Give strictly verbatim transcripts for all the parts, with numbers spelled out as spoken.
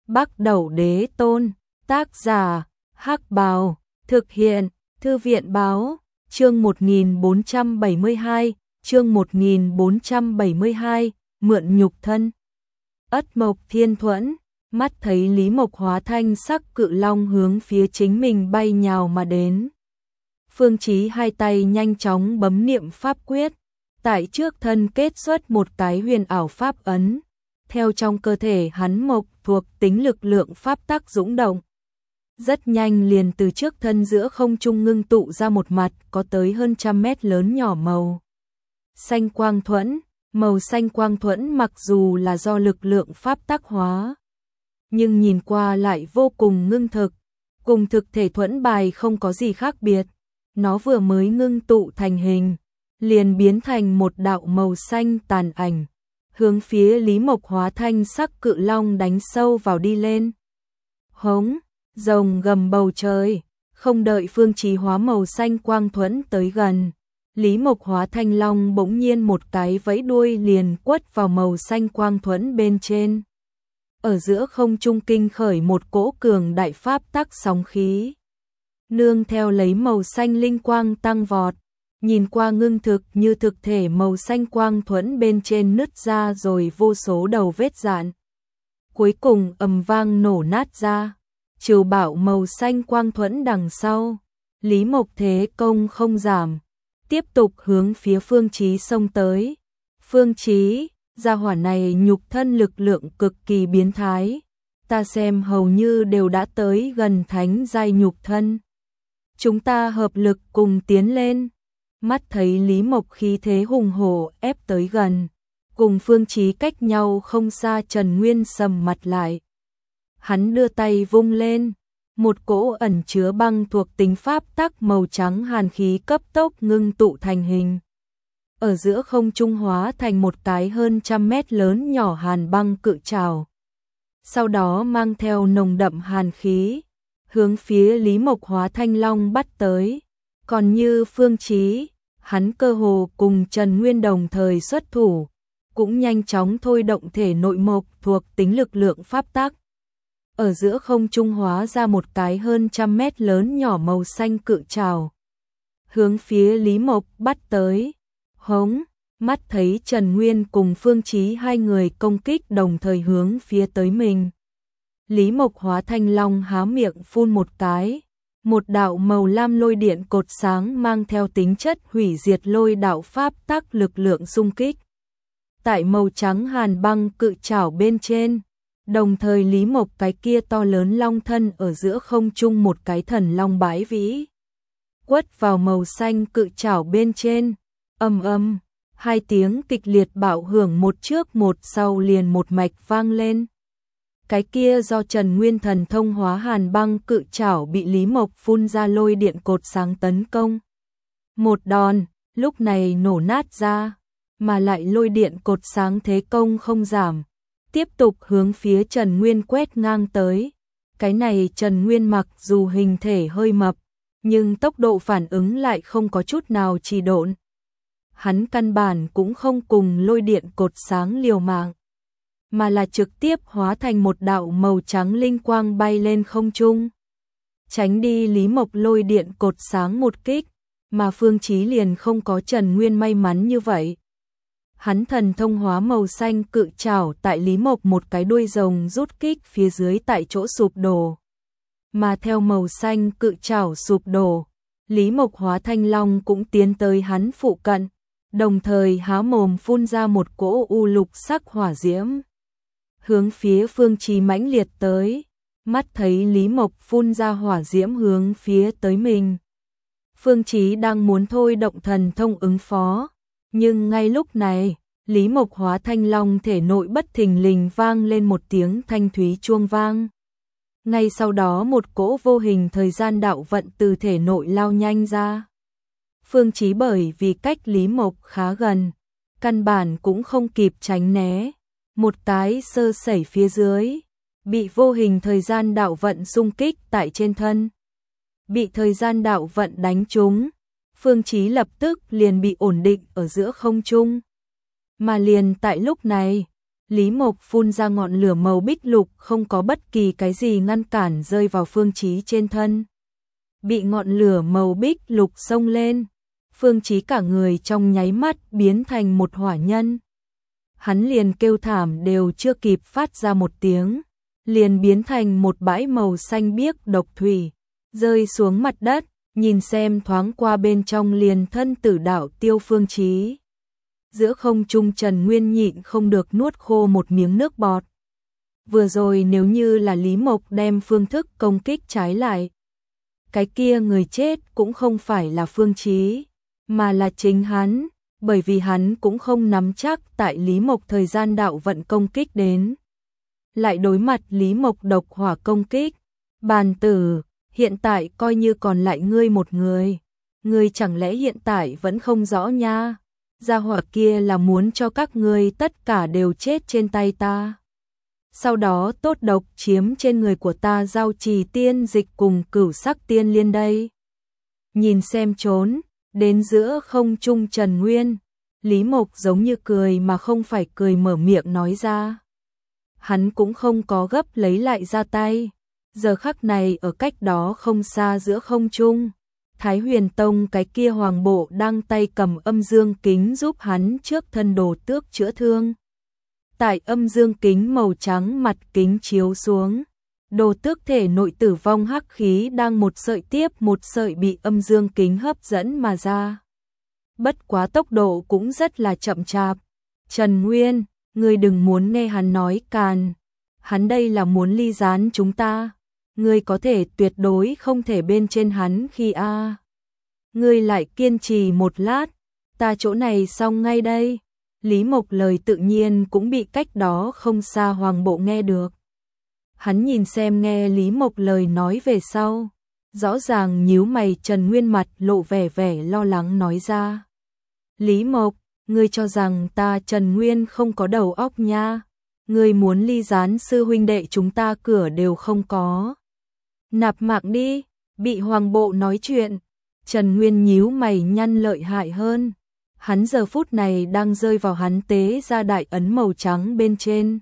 Bắc Đẩu Đế Tôn, tác giả, Hắc Bào, thực hiện, Thư viện Báo, chương một nghìn bốn trăm bảy mươi hai, chương một nghìn bốn trăm bảy mươi hai, mượn nhục thân. Ất Mộc Thiên Thuẫn, mắt thấy Lý Mộc hóa thanh sắc cự long hướng phía chính mình bay nhào mà đến. Phương Chí hai tay nhanh chóng bấm niệm pháp quyết, tại trước thân kết xuất một cái huyền ảo pháp ấn, theo trong cơ thể hắn mộc thuộc tính lực lượng pháp tắc dũng động. Rất nhanh liền từ trước thân giữa không trung ngưng tụ ra một mặt có tới hơn trăm mét lớn nhỏ màu xanh quang thuẫn. Màu xanh quang thuẫn mặc dù là do lực lượng pháp tắc hóa, nhưng nhìn qua lại vô cùng ngưng thực, cùng thực thể thuẫn bài không có gì khác biệt. Nó vừa mới ngưng tụ thành hình, liền biến thành một đạo màu xanh tàn ảnh, hướng phía Lý Mộc hóa thanh sắc cự long đánh sâu vào đi lên. Hống, rồng gầm bầu trời, không đợi Phương Chí hóa màu xanh quang thuẫn tới gần, Lý Mộc hóa thanh long bỗng nhiên một cái vẫy đuôi liền quất vào màu xanh quang thuẫn bên trên. Ở giữa không trung kinh khởi một cỗ cường đại pháp tắc sóng khí, nương theo lấy màu xanh linh quang tăng vọt, nhìn qua ngưng thực như thực thể màu xanh quang thuẫn bên trên nứt ra rồi vô số đầu vết rạn. Cuối cùng ầm vang nổ nát ra, trừ bảo màu xanh quang thuẫn đằng sau, Lý Mộc thế công không giảm, tiếp tục hướng phía Phương Chí xông tới. Phương Chí, gia hỏa này nhục thân lực lượng cực kỳ biến thái, ta xem hầu như đều đã tới gần thánh giai nhục thân. Chúng ta hợp lực cùng tiến lên. Mắt thấy Lý Mộc khí thế hùng hổ ép tới gần, cùng Phương Chí cách nhau không xa, Trần Nguyên sầm mặt lại. Hắn đưa tay vung lên, một cỗ ẩn chứa băng thuộc tính pháp tắc màu trắng hàn khí cấp tốc ngưng tụ thành hình. Ở giữa không trung hóa thành một cái hơn trăm mét lớn nhỏ hàn băng cự trảo. Sau đó mang theo nồng đậm hàn khí, hướng phía Lý Mộc hóa thanh long bắt tới. Còn như Phương Chí, hắn cơ hồ cùng Trần Nguyên đồng thời xuất thủ, cũng nhanh chóng thôi động thể nội mộc thuộc tính lực lượng pháp tắc. Ở giữa không trung hóa ra một cái hơn trăm mét lớn nhỏ màu xanh cự trảo, hướng phía Lý Mộc bắt tới. Hống, mắt thấy Trần Nguyên cùng Phương Chí hai người công kích đồng thời hướng phía tới mình, Lý Mộc hóa thanh long há miệng phun một cái, một đạo màu lam lôi điện cột sáng mang theo tính chất hủy diệt lôi đạo pháp tắc lực lượng xung kích tại màu trắng hàn băng cự trảo bên trên. Đồng thời Lý Mộc cái kia to lớn long thân ở giữa không trung một cái thần long bái vĩ, quất vào màu xanh cự trảo bên trên. Ầm ầm, hai tiếng kịch liệt bạo hưởng một trước một sau liền một mạch vang lên. Cái kia do Trần Nguyên thần thông hóa hàn băng cự trảo bị Lý Mộc phun ra lôi điện cột sáng tấn công. Một đòn, lúc này nổ nát ra, mà lại lôi điện cột sáng thế công không giảm, tiếp tục hướng phía Trần Nguyên quét ngang tới. Cái này Trần Nguyên mặc dù hình thể hơi mập, nhưng tốc độ phản ứng lại không có chút nào trì độn. Hắn căn bản cũng không cùng lôi điện cột sáng liều mạng, mà là trực tiếp hóa thành một đạo màu trắng linh quang bay lên không trung, tránh đi Lý Mộc lôi điện cột sáng một kích, mà Phương Chí liền không có Trần Nguyên may mắn như vậy. Hắn thần thông hóa màu xanh cự trảo tại Lý Mộc một cái đuôi rồng rút kích phía dưới tại chỗ sụp đổ. Mà theo màu xanh cự trảo sụp đổ, Lý Mộc hóa thanh long cũng tiến tới hắn phụ cận, đồng thời há mồm phun ra một cỗ u lục sắc hỏa diễm, hướng phía Phương Chí mãnh liệt tới. Mắt thấy Lý Mộc phun ra hỏa diễm hướng phía tới mình, Phương Chí đang muốn thôi động thần thông ứng phó, nhưng ngay lúc này, Lý Mộc hóa thanh long thể nội bất thình lình vang lên một tiếng thanh thúy chuông vang. Ngay sau đó một cỗ vô hình thời gian đạo vận từ thể nội lao nhanh ra. Phương Chí bởi vì cách Lý Mộc khá gần, căn bản cũng không kịp tránh né, một cái sơ sẩy phía dưới, bị vô hình thời gian đạo vận xung kích tại trên thân. Bị thời gian đạo vận đánh trúng, Phương Chí lập tức liền bị ổn định ở giữa không trung. Mà liền tại lúc này, Lý Mộc phun ra ngọn lửa màu bích lục, không có bất kỳ cái gì ngăn cản rơi vào Phương Chí trên thân. Bị ngọn lửa màu bích lục xông lên, Phương Chí cả người trong nháy mắt biến thành một hỏa nhân. Hắn liền kêu thảm đều chưa kịp phát ra một tiếng, liền biến thành một bãi màu xanh biếc độc thủy, rơi xuống mặt đất, nhìn xem thoáng qua bên trong liền thân tử đạo tiêu Phương Chí. Giữa không trung Trần Nguyên nhịn không được nuốt khô một miếng nước bọt. Vừa rồi nếu như là Lý Mộc đem phương thức công kích trái lại, cái kia người chết cũng không phải là Phương Chí, mà là chính hắn, bởi vì hắn cũng không nắm chắc tại Lý Mộc thời gian đạo vận công kích đến. Lại đối mặt Lý Mộc độc hỏa công kích, bàn tử, hiện tại coi như còn lại ngươi một người, ngươi chẳng lẽ hiện tại vẫn không rõ nha, gia hỏa kia là muốn cho các ngươi tất cả đều chết trên tay ta. Sau đó tốt độc chiếm trên người của ta giao trì tiên dịch cùng cửu sắc tiên liên đây. Nhìn xem trốn, đến giữa không trung Trần Nguyên, Lý Mộc giống như cười mà không phải cười mở miệng nói ra. Hắn cũng không có gấp lấy lại ra tay, giờ khắc này ở cách đó không xa giữa không trung, Thái Huyền Tông cái kia hoàng bộ đang tay cầm âm dương kính giúp hắn trước thân đồ tước chữa thương. Tại âm dương kính màu trắng mặt kính chiếu xuống, đồ tước thể nội tử vong hắc khí đang một sợi tiếp một sợi bị âm dương kính hấp dẫn mà ra. Bất quá tốc độ cũng rất là chậm chạp. Trần Nguyên, ngươi đừng muốn nghe hắn nói càn. Hắn đây là muốn ly gián chúng ta. Ngươi có thể tuyệt đối không thể bên trên hắn khi a. À. Ngươi lại kiên trì một lát, ta chỗ này xong ngay đây. Lý Mộc lời tự nhiên cũng bị cách đó không xa hoàng bộ nghe được. Hắn nhìn xem nghe Lý Mộc lời nói về sau, rõ ràng nhíu mày, Trần Nguyên mặt lộ vẻ vẻ lo lắng nói ra. Lý Mộc, ngươi cho rằng ta Trần Nguyên không có đầu óc nha, ngươi muốn ly gián sư huynh đệ chúng ta cửa đều không có. Nạp mạng đi, bị hoàng bộ nói chuyện, Trần Nguyên nhíu mày nhăn lợi hại hơn. Hắn giờ phút này đang rơi vào hắn tế ra đại ấn màu trắng bên trên.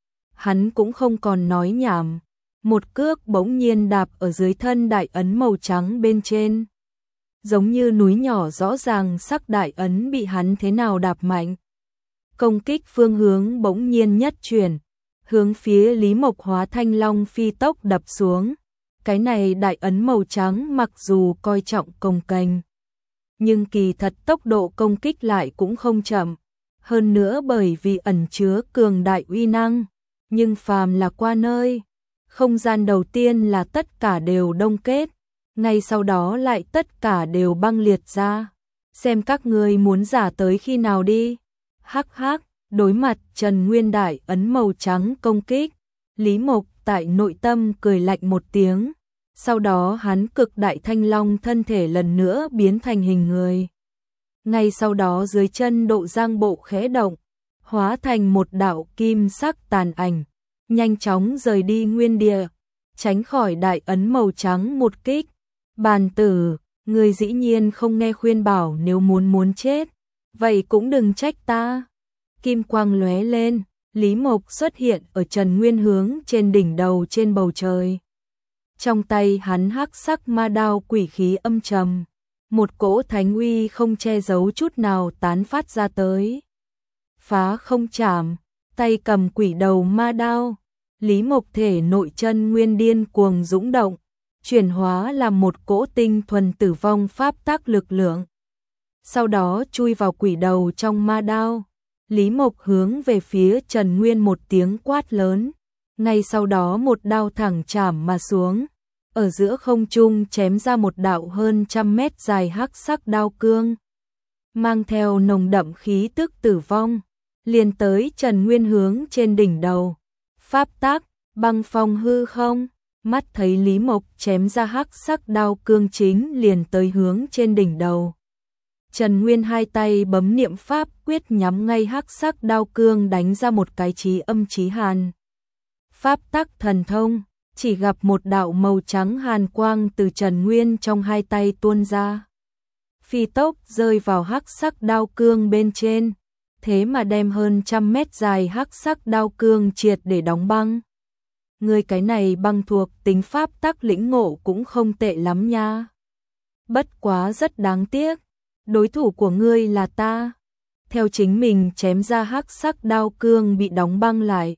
Hắn cũng không còn nói nhảm, một cước bỗng nhiên đạp ở dưới thân đại ấn màu trắng bên trên. Giống như núi nhỏ rõ ràng sắc đại ấn bị hắn thế nào đạp mạnh. Công kích phương hướng bỗng nhiên nhất chuyển, hướng phía Lý Mộc hóa thanh long phi tốc đập xuống. Cái này đại ấn màu trắng mặc dù coi trọng công kênh, nhưng kỳ thật tốc độ công kích lại cũng không chậm. Hơn nữa bởi vì ẩn chứa cường đại uy năng, nhưng phàm là qua nơi, không gian đầu tiên là tất cả đều đông kết, ngay sau đó lại tất cả đều băng liệt ra. Xem các ngươi muốn giả tới khi nào đi. Hắc hắc, đối mặt Trần Nguyên đại ấn màu trắng công kích, Lý Mộc tại nội tâm cười lạnh một tiếng. Sau đó hắn cực đại thanh long thân thể lần nữa biến thành hình người. Ngay sau đó dưới chân độ giang bộ khẽ động, hóa thành một đạo kim sắc tàn ảnh, nhanh chóng rời đi nguyên địa, tránh khỏi đại ấn màu trắng một kích. Bàn tử, người dĩ nhiên không nghe khuyên bảo, nếu muốn muốn chết, vậy cũng đừng trách ta. Kim quang lóe lên, Lý Mộc xuất hiện ở Trần Nguyên hướng trên đỉnh đầu trên bầu trời. Trong tay hắn hắc sắc ma đao quỷ khí âm trầm, một cỗ thánh uy không che giấu chút nào tán phát ra tới. Phá không chạm, tay cầm quỷ đầu ma đao, Lý Mộc thể nội chân nguyên điên cuồng dũng động, chuyển hóa làm một cỗ tinh thuần tử vong pháp tác lực lượng. Sau đó chui vào quỷ đầu trong ma đao, Lý Mộc hướng về phía Trần Nguyên một tiếng quát lớn, ngay sau đó một đao thẳng chảm mà xuống, ở giữa không trung chém ra một đạo hơn trăm mét dài hắc sắc đao cương, mang theo nồng đậm khí tức tử vong, liền tới Trần Nguyên hướng trên đỉnh đầu. Pháp tác, băng phong hư không, mắt thấy Lý Mộc chém ra hắc sắc đao cương chính liền tới hướng trên đỉnh đầu. Trần Nguyên hai tay bấm niệm pháp quyết nhắm ngay hắc sắc đao cương đánh ra một cái chí âm chí hàn. Pháp tắc thần thông, chỉ gặp một đạo màu trắng hàn quang từ Trần Nguyên trong hai tay tuôn ra. Phi tốc rơi vào hắc sắc đao cương bên trên, thế mà đem hơn trăm mét dài hắc sắc đao cương triệt để đóng băng. Ngươi cái này băng thuộc tính pháp tắc lĩnh ngộ cũng không tệ lắm nha. Bất quá rất đáng tiếc, đối thủ của ngươi là ta. Theo chính mình chém ra hắc sắc đao cương bị đóng băng lại.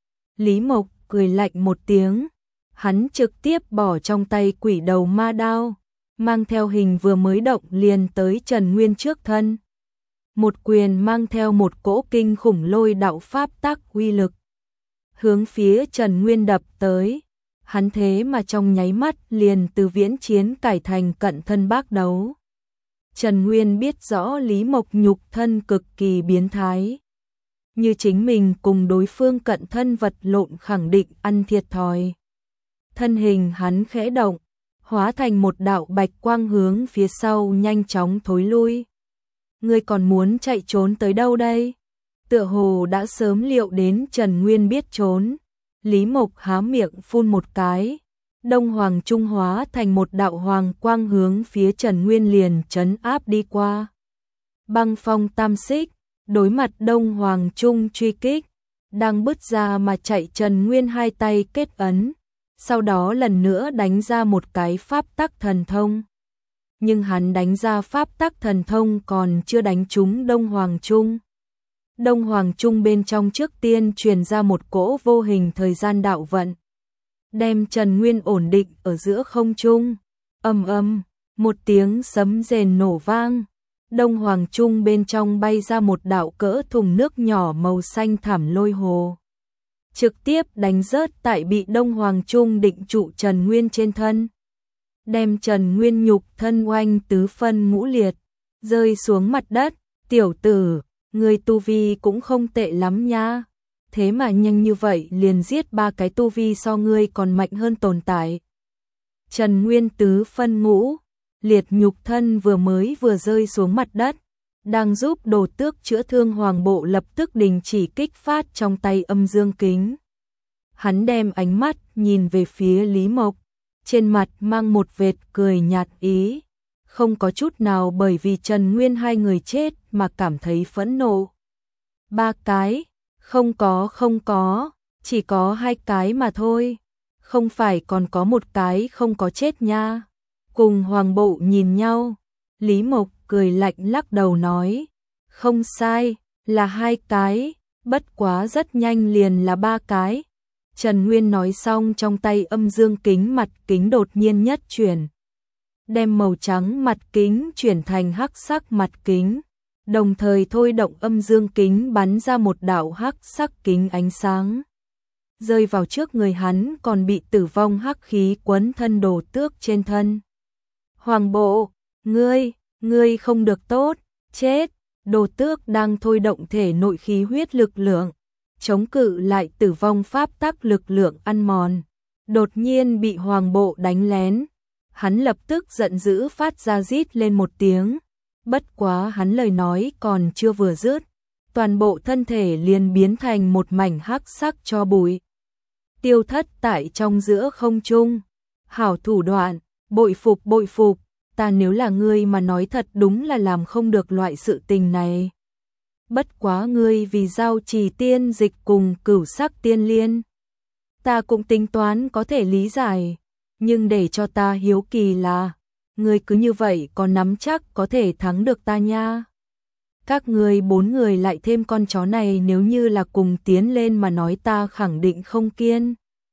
Lý Mộc cười lạnh một tiếng, hắn trực tiếp bỏ trong tay quỷ đầu ma đao, mang theo hình vừa mới động liền tới Trần Nguyên trước thân. Một quyền mang theo một cỗ kinh khủng lôi đạo pháp tắc uy lực, hướng phía Trần Nguyên đập tới. Hắn thế mà trong nháy mắt liền từ viễn chiến cải thành cận thân bác đấu. Trần Nguyên biết rõ Lý Mộc nhục thân cực kỳ biến thái. Như chính mình cùng đối phương cận thân vật lộn khẳng định ăn thiệt thòi. Thân hình hắn khẽ động, hóa thành một đạo bạch quang hướng phía sau nhanh chóng thối lui. Ngươi còn muốn chạy trốn tới đâu đây? Tựa hồ đã sớm liệu đến Trần Nguyên biết trốn. Lý Mộc há miệng phun một cái, Đông Hoàng Trung hóa thành một đạo hoàng quang hướng phía Trần Nguyên liền trấn áp đi qua. Băng phong tam xích, đối mặt Đông Hoàng Trung truy kích, đang bứt ra mà chạy Trần Nguyên hai tay kết ấn, sau đó lần nữa đánh ra một cái pháp tắc thần thông. Nhưng hắn đánh ra pháp tắc thần thông còn chưa đánh trúng Đông Hoàng Trung. Đông Hoàng Trung bên trong trước tiên truyền ra một cỗ vô hình thời gian đạo vận, đem Trần Nguyên ổn định ở giữa không trung. Ầm ầm, một tiếng sấm rền nổ vang. Đông Hoàng Trung bên trong bay ra một đạo cỡ thùng nước nhỏ màu xanh thẳm lôi hồ, trực tiếp đánh rớt tại bị Đông Hoàng Trung định trụ Trần Nguyên trên thân, đem Trần Nguyên nhục thân oanh tứ phân ngũ liệt, rơi xuống mặt đất. Tiểu tử, người tu vi cũng không tệ lắm nha, thế mà nhanh như vậy liền giết ba cái tu vi so ngươi còn mạnh hơn tồn tại. Trần Nguyên tứ phân ngũ liệt nhục thân vừa mới vừa rơi xuống mặt đất, đang giúp Đồ Tước chữa thương Hoàng Bộ lập tức đình chỉ kích phát trong tay âm dương kính. Hắn đem ánh mắt nhìn về phía Lý Mộc, trên mặt mang một vệt cười nhạt ý, không có chút nào bởi vì Trần Nguyên hai người chết mà cảm thấy phẫn nộ. Ba cái, không có không có, chỉ có hai cái mà thôi, không phải còn có một cái không có chết nha. Cùng Hoàng Bộ nhìn nhau, Lý Mộc cười lạnh lắc đầu nói, không sai, là hai cái, bất quá rất nhanh liền là ba cái. Trần Nguyên nói xong trong tay âm dương kính mặt kính đột nhiên nhất chuyển, đem màu trắng mặt kính chuyển thành hắc sắc mặt kính, đồng thời thôi động âm dương kính bắn ra một đạo hắc sắc kính ánh sáng, rơi vào trước người hắn còn bị tử vong hắc khí quấn thân Đồ Tước trên thân. Hoàng Bộ, ngươi, ngươi không được tốt, chết. Đồ Tước đang thôi động thể nội khí huyết lực lượng, chống cự lại tử vong pháp tắc lực lượng ăn mòn, đột nhiên bị Hoàng Bộ đánh lén. Hắn lập tức giận dữ phát ra rít lên một tiếng, bất quá hắn lời nói còn chưa vừa dứt, toàn bộ thân thể liền biến thành một mảnh hắc sắc cho bụi, tiêu thất tại trong giữa không trung. Hảo thủ đoạn, bội phục bội phục, ta nếu là ngươi mà nói thật đúng là làm không được loại sự tình này. Bất quá ngươi vì giao trì tiên dịch cùng cửu sắc tiên liên, ta cũng tính toán có thể lý giải, nhưng để cho ta hiếu kỳ là, ngươi cứ như vậy có nắm chắc có thể thắng được ta nha. Các ngươi bốn người lại thêm con chó này nếu như là cùng tiến lên mà nói ta khẳng định không kiên.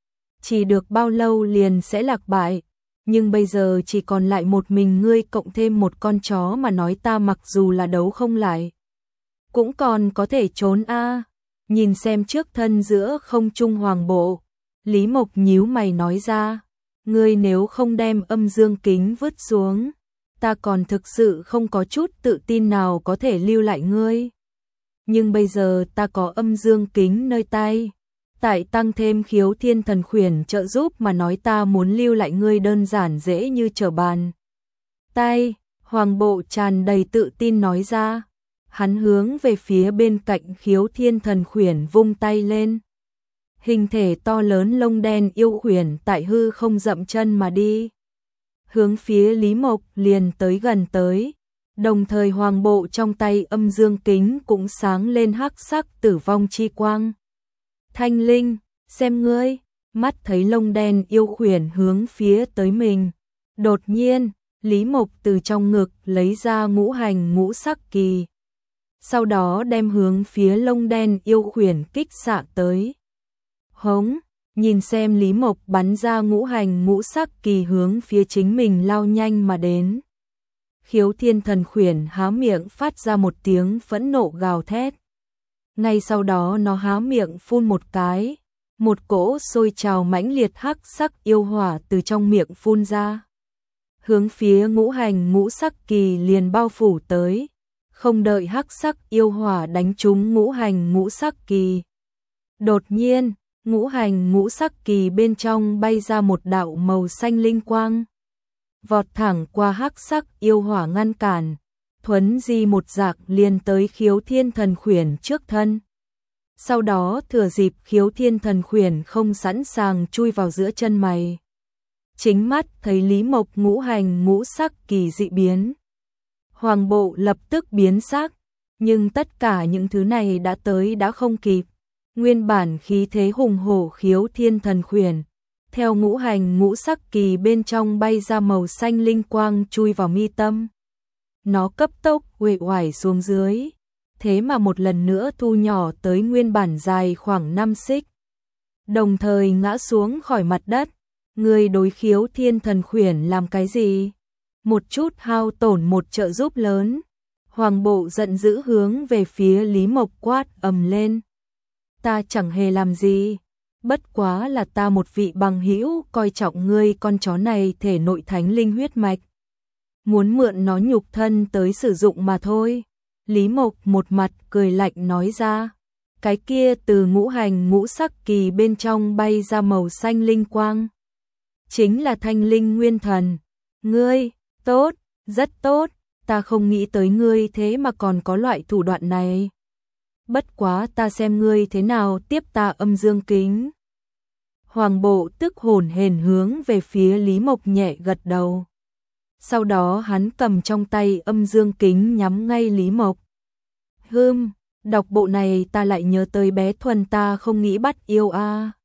Chỉ được bao lâu liền sẽ lạc bại, nhưng bây giờ chỉ còn lại một mình ngươi cộng thêm một con chó mà nói ta mặc dù là đấu không lại, cũng còn có thể trốn a. Nhìn xem trước thân giữa không trung Hoàng Bộ, Lý Mộc nhíu mày nói ra, ngươi nếu không đem âm dương kính vứt xuống, ta còn thực sự không có chút tự tin nào có thể lưu lại ngươi. Nhưng bây giờ ta có âm dương kính nơi tay, tại tăng thêm khiếu thiên thần khuyển trợ giúp mà nói ta muốn lưu lại ngươi đơn giản dễ như trở bàn tay. Hoàng Bộ tràn đầy tự tin nói ra, hắn hướng về phía bên cạnh khiếu thiên thần khuyển vung tay lên. Hình thể to lớn lông đen yêu khuyển tại hư không dậm chân mà đi, hướng phía Lý Mộc liền tới gần tới. Đồng thời hoàng bộ trong tay âm dương kính cũng sáng lên hắc sắc tử vong chi quang. Thanh Linh, xem ngươi, mắt thấy lông đen yêu khuyển hướng phía tới mình. Đột nhiên, Lý Mộc từ trong ngực lấy ra ngũ hành ngũ sắc kỳ. Sau đó đem hướng phía lông đen yêu khuyển kích xạ tới. Hống, nhìn xem Lý Mộc bắn ra ngũ hành ngũ sắc kỳ hướng phía chính mình lao nhanh mà đến. Khiếu Thiên Thần Khuyển há miệng phát ra một tiếng phẫn nộ gào thét. Ngay sau đó nó há miệng phun một cái, một cỗ sôi trào mãnh liệt hắc sắc yêu hỏa từ trong miệng phun ra. Hướng phía ngũ hành ngũ sắc kỳ liền bao phủ tới, không đợi hắc sắc yêu hỏa đánh trúng ngũ hành ngũ sắc kỳ. Đột nhiên, ngũ hành ngũ sắc kỳ bên trong bay ra một đạo màu xanh linh quang. Vọt thẳng qua hắc sắc yêu hỏa ngăn cản, thuấn di một dạc liền tới Khiếu Thiên Thần Khuyển trước thân. Sau đó thừa dịp Khiếu Thiên Thần Khuyển không sẵn sàng chui vào giữa chân mày. Chính mắt thấy Lý Mộc ngũ hành ngũ sắc kỳ dị biến. Hoàng bộ lập tức biến sắc, nhưng tất cả những thứ này đã tới đã không kịp. Nguyên bản khí thế hùng hổ Khiếu Thiên Thần Khuyển, theo ngũ hành ngũ sắc kỳ bên trong bay ra màu xanh linh quang chui vào mi tâm. Nó cấp tốc uể oải xuống dưới, thế mà một lần nữa thu nhỏ tới nguyên bản dài khoảng năm xích. Đồng thời ngã xuống khỏi mặt đất. Người đối Khiếu Thiên Thần Khuyển làm cái gì? Một chút hao tổn một trợ giúp lớn. Hoàng bộ giận dữ hướng về phía Lý Mộc quát ầm lên. Ta chẳng hề làm gì, bất quá là ta một vị bằng hữu coi trọng ngươi con chó này thể nội thánh linh huyết mạch. Muốn mượn nó nhục thân tới sử dụng mà thôi. Lý Mộc một mặt cười lạnh nói ra. Cái kia từ ngũ hành ngũ sắc kỳ bên trong bay ra màu xanh linh quang. Chính là thanh linh nguyên thần. Ngươi, tốt, rất tốt, ta không nghĩ tới ngươi thế mà còn có loại thủ đoạn này. Bất quá ta xem ngươi thế nào tiếp ta âm dương kính. Hoàng bộ tức hồn hển hướng về phía Lý Mộc nhẹ gật đầu. Sau đó hắn cầm trong tay âm dương kính nhắm ngay Lý Mộc. Hừm, đọc bộ này ta lại nhớ tới bé Thuần ta không nghĩ bắt yêu a. À.